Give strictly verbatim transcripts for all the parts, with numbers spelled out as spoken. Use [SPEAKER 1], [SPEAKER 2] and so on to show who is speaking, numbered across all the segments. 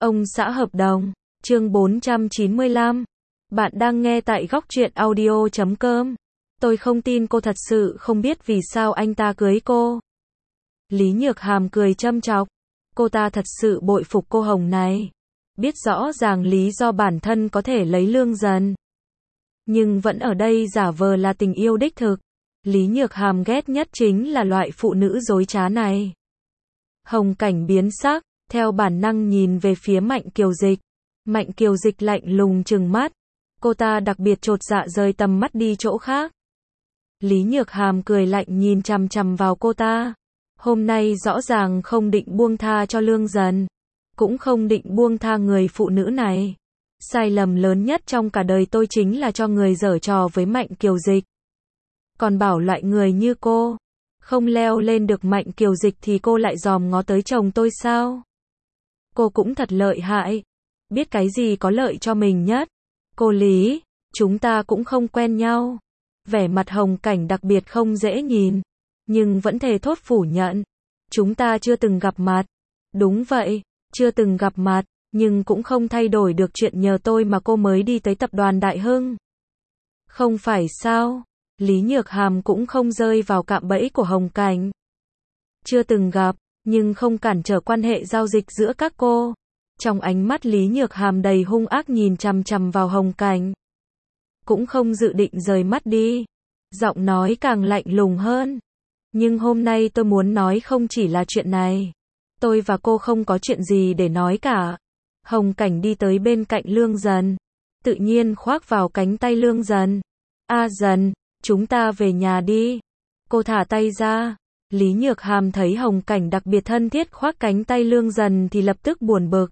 [SPEAKER 1] Ông xã hợp đồng, chương bốn trăm chín mươi lăm. Bạn đang nghe tại góc truyện audio chấm com. Tôi không tin cô thật sự không biết vì sao anh ta cưới cô. Lý Nhược Hàm cười châm chọc. Cô ta thật sự bội phục cô Hồng này. Biết rõ ràng lý do bản thân có thể lấy Lương Dần. Nhưng vẫn ở đây giả vờ là tình yêu đích thực. Lý Nhược Hàm ghét nhất chính là loại phụ nữ dối trá này. Hồng Cảnh biến sắc, theo bản năng nhìn về phía Mạnh Kiều Dịch. Mạnh Kiều Dịch lạnh lùng trừng mắt. Cô ta đặc biệt chột dạ rời tầm mắt đi chỗ khác. Lý Nhược Hàm cười lạnh nhìn chằm chằm vào cô ta. Hôm nay rõ ràng không định buông tha cho Lương Dần. Cũng không định buông tha người phụ nữ này. Sai lầm lớn nhất trong cả đời tôi chính là cho người giở trò với Mạnh Kiều Dịch. Còn bảo loại người như cô không leo lên được Mạnh Kiều Dịch thì cô lại dòm ngó tới chồng tôi sao? Cô cũng thật lợi hại. Biết cái gì có lợi cho mình nhất. Cô Lý, chúng ta cũng không quen nhau. Vẻ mặt Hồng Cảnh đặc biệt không dễ nhìn. Nhưng vẫn thề thốt phủ nhận. Chúng ta chưa từng gặp mặt. Đúng vậy, chưa từng gặp mặt. Nhưng cũng không thay đổi được chuyện nhờ tôi mà cô mới đi tới tập đoàn Đại Hưng. Không phải sao? Lý Nhược Hàm cũng không rơi vào cạm bẫy của Hồng Cảnh. Chưa từng gặp, nhưng không cản trở quan hệ giao dịch giữa các cô. Trong ánh mắt Lý Nhược Hàm đầy hung ác nhìn chằm chằm vào Hồng Cảnh. Cũng không dự định rời mắt đi. Giọng nói càng lạnh lùng hơn. Nhưng hôm nay tôi muốn nói không chỉ là chuyện này. Tôi và cô không có chuyện gì để nói cả. Hồng Cảnh đi tới bên cạnh Lương Dần. Tự nhiên khoác vào cánh tay Lương Dần. A Dần, chúng ta về nhà đi. Cô thả tay ra. Lý Nhược Hàm thấy Hồng Cảnh đặc biệt thân thiết khoác cánh tay Lương Dần thì lập tức buồn bực.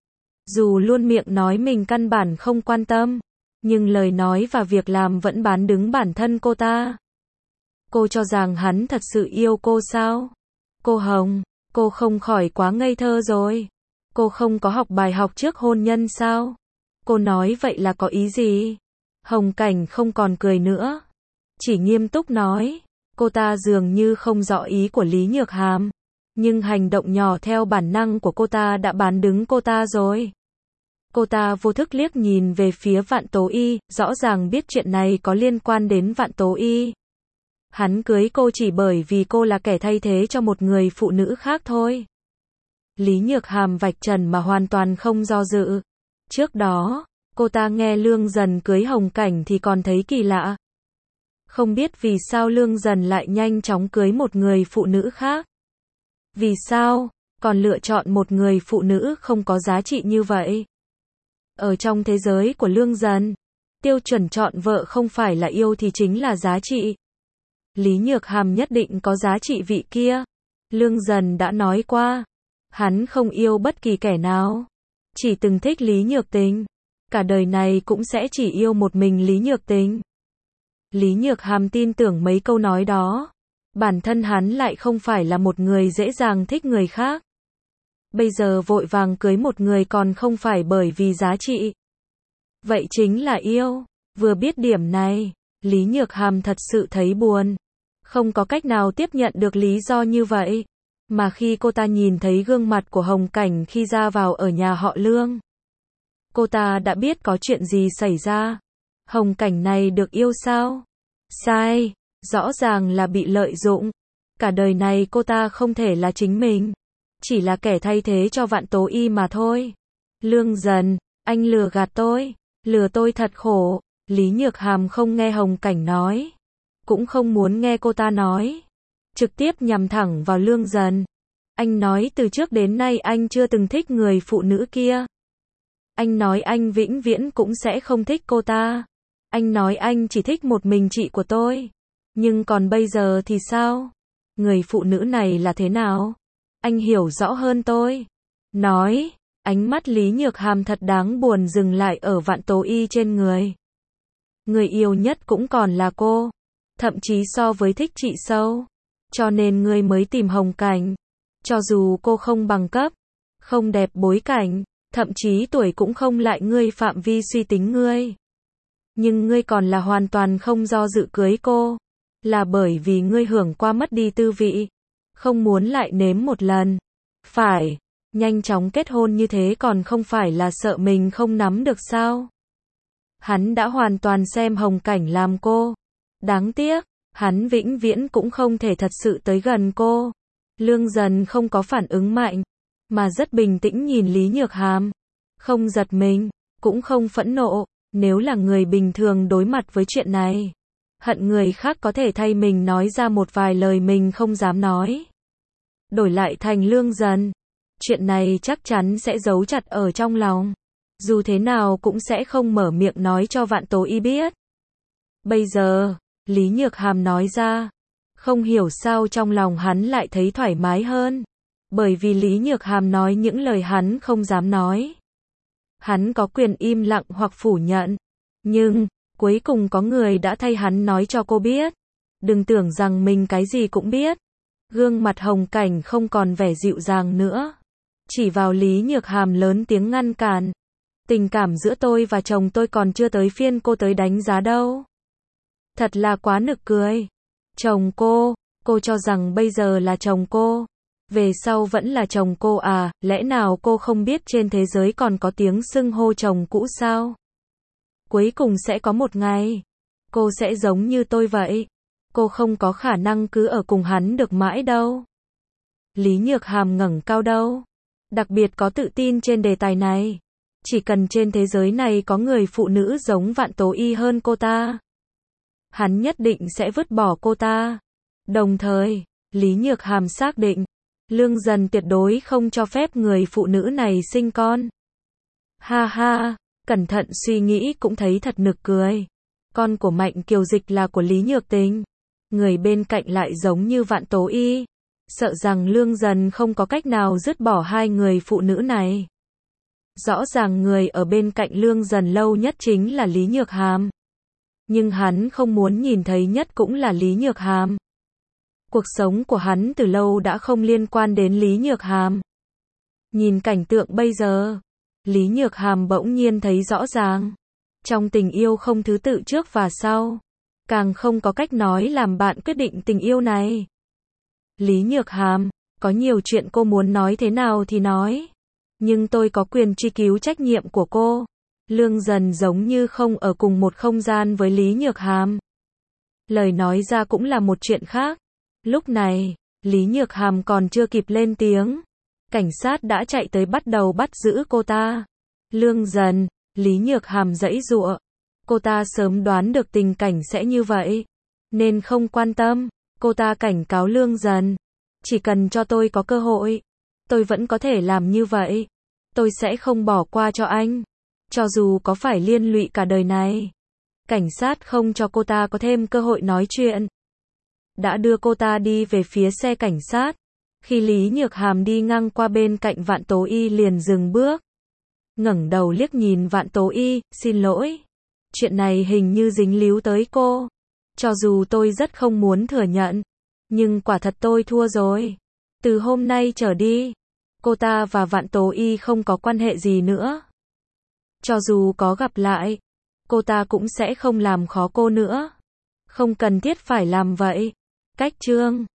[SPEAKER 1] Dù luôn miệng nói mình căn bản không quan tâm, nhưng lời nói và việc làm vẫn bán đứng bản thân cô ta. Cô cho rằng hắn thật sự yêu cô sao? Cô Hồng, cô không khỏi quá ngây thơ rồi. Cô không có học bài học trước hôn nhân sao? Cô nói vậy là có ý gì? Hồng Cảnh không còn cười nữa. Chỉ nghiêm túc nói. Cô ta dường như không rõ ý của Lý Nhược Hàm. Nhưng hành động nhỏ theo bản năng của cô ta đã bán đứng cô ta rồi. Cô ta vô thức liếc nhìn về phía Vạn Tố Y, rõ ràng biết chuyện này có liên quan đến Vạn Tố Y. Hắn cưới cô chỉ bởi vì cô là kẻ thay thế cho một người phụ nữ khác thôi. Lý Nhược Hàm vạch trần mà hoàn toàn không do dự. Trước đó, cô ta nghe Lương Dần cưới Hồng Cảnh thì còn thấy kỳ lạ. Không biết vì sao Lương Dần lại nhanh chóng cưới một người phụ nữ khác. Vì sao, còn lựa chọn một người phụ nữ không có giá trị như vậy. Ở trong thế giới của Lương Dần, tiêu chuẩn chọn vợ không phải là yêu thì chính là giá trị. Lý Nhược Hàm nhất định có giá trị vị kia. Lương Dần đã nói qua, hắn không yêu bất kỳ kẻ nào, chỉ từng thích Lý Nhược Tình. Cả đời này cũng sẽ chỉ yêu một mình Lý Nhược Tình. Lý Nhược Hàm tin tưởng mấy câu nói đó. Bản thân hắn lại không phải là một người dễ dàng thích người khác. Bây giờ vội vàng cưới một người còn không phải bởi vì giá trị. Vậy chính là yêu. Vừa biết điểm này, Lý Nhược Hàm thật sự thấy buồn. Không có cách nào tiếp nhận được lý do như vậy. Mà khi cô ta nhìn thấy gương mặt của Hồng Cảnh khi ra vào ở nhà họ Lương, cô ta đã biết có chuyện gì xảy ra. Hồng Cảnh này được yêu sao? Sai, rõ ràng là bị lợi dụng. Cả đời này cô ta không thể là chính mình. Chỉ là kẻ thay thế cho Vạn Tố Y mà thôi. Lương Dần, anh lừa gạt tôi. Lừa tôi thật khổ. Lý Nhược Hàm không nghe Hồng Cảnh nói. Cũng không muốn nghe cô ta nói. Trực tiếp nhằm thẳng vào Lương Dần. Anh nói từ trước đến nay anh chưa từng thích người phụ nữ kia. Anh nói anh vĩnh viễn cũng sẽ không thích cô ta. Anh nói anh chỉ thích một mình chị của tôi. Nhưng còn bây giờ thì sao? Người phụ nữ này là thế nào? Anh hiểu rõ hơn tôi. Nói, ánh mắt Lý Nhược Hàm thật đáng buồn dừng lại ở Vạn Tố Y trên người. Người yêu nhất cũng còn là cô. Thậm chí so với thích chị sâu. Cho nên ngươi mới tìm Hồng Cảnh. Cho dù cô không bằng cấp, không đẹp bối cảnh, thậm chí tuổi cũng không lại ngươi phạm vi suy tính ngươi. Nhưng ngươi còn là hoàn toàn không do dự cưới cô. Là bởi vì ngươi hưởng qua mất đi tư vị. Không muốn lại nếm một lần. Phải, Nhanh chóng kết hôn như thế còn không phải là sợ mình không nắm được sao? Hắn đã hoàn toàn xem Hồng Cảnh làm cô. Đáng tiếc, hắn vĩnh viễn cũng không thể thật sự tới gần cô. Lương Dần không có phản ứng mạnh, mà rất bình tĩnh nhìn Lý Nhược Hàm. Không giật mình, cũng không phẫn nộ. Nếu là người bình thường đối mặt với chuyện này, hận người khác có thể thay mình nói ra một vài lời mình không dám nói. Đổi lại thành Lương Dần, chuyện này chắc chắn sẽ giấu chặt ở trong lòng. Dù thế nào cũng sẽ không mở miệng nói cho Vạn Tố Y biết. Bây giờ, Lý Nhược Hàm nói ra, không hiểu sao trong lòng hắn lại thấy thoải mái hơn. Bởi vì Lý Nhược Hàm nói những lời hắn không dám nói. Hắn có quyền im lặng hoặc phủ nhận. Nhưng, cuối cùng có người đã thay hắn nói cho cô biết. Đừng tưởng rằng mình cái gì cũng biết. Gương mặt Hồng Cảnh không còn vẻ dịu dàng nữa. Chỉ vào Lý Nhược Hàm lớn tiếng ngăn cản. Tình cảm giữa tôi và chồng tôi còn chưa tới phiên cô tới đánh giá đâu. Thật là quá nực cười. Chồng cô, cô cho rằng bây giờ là chồng cô. Về sau vẫn là chồng cô à, lẽ nào cô không biết trên thế giới còn có tiếng xưng hô chồng cũ sao? Cuối cùng sẽ có một ngày, cô sẽ giống như tôi vậy. Cô không có khả năng cứ ở cùng hắn được mãi đâu. Lý Nhược Hàm ngẩng cao đầu, đặc biệt có tự tin trên đề tài này. Chỉ cần trên thế giới này có người phụ nữ giống Vạn Tố Y hơn cô ta, hắn nhất định sẽ vứt bỏ cô ta. Đồng thời, Lý Nhược Hàm xác định, Lương Dần tuyệt đối không cho phép người phụ nữ này sinh con. Ha ha, cẩn thận suy nghĩ cũng thấy thật nực cười. Con của Mạnh Kiều Dịch là của Lý Nhược Tình. Người bên cạnh lại giống như Vạn Tố Y. Sợ rằng Lương Dần không có cách nào dứt bỏ hai người phụ nữ này. Rõ ràng người ở bên cạnh Lương Dần lâu nhất chính là Lý Nhược Hàm. Nhưng hắn không muốn nhìn thấy nhất cũng là Lý Nhược Hàm. Cuộc sống của hắn từ lâu đã không liên quan đến Lý Nhược Hàm. Nhìn cảnh tượng bây giờ, Lý Nhược Hàm bỗng nhiên thấy rõ ràng. Trong tình yêu không thứ tự trước và sau. Càng không có cách nói làm bạn quyết định tình yêu này. Lý Nhược Hàm, có nhiều chuyện cô muốn nói thế nào thì nói. Nhưng tôi có quyền truy cứu trách nhiệm của cô. Lương Dần giống như không ở cùng một không gian với Lý Nhược Hàm. Lời nói ra cũng là một chuyện khác. Lúc này, Lý Nhược Hàm còn chưa kịp lên tiếng. Cảnh sát đã chạy tới bắt đầu bắt giữ cô ta. Lương Dần, Lý Nhược Hàm giãy giụa. Cô ta sớm đoán được tình cảnh sẽ như vậy. Nên không quan tâm. Cô ta cảnh cáo Lương Dần. Chỉ cần cho tôi có cơ hội, tôi vẫn có thể làm như vậy. Tôi sẽ không bỏ qua cho anh. Cho dù có phải liên lụy cả đời này. Cảnh sát không cho cô ta có thêm cơ hội nói chuyện. Đã đưa cô ta đi về phía xe cảnh sát. Khi Lý Nhược Hàm đi ngang qua bên cạnh Vạn Tố Y liền dừng bước. Ngẩng đầu liếc nhìn Vạn Tố Y, xin lỗi. Chuyện này hình như dính líu tới cô. Cho dù tôi rất không muốn thừa nhận. Nhưng quả thật tôi thua rồi. Từ hôm nay trở đi, cô ta và Vạn Tố Y không có quan hệ gì nữa. Cho dù có gặp lại, cô ta cũng sẽ không làm khó cô nữa. Không cần thiết phải làm vậy. Cách chương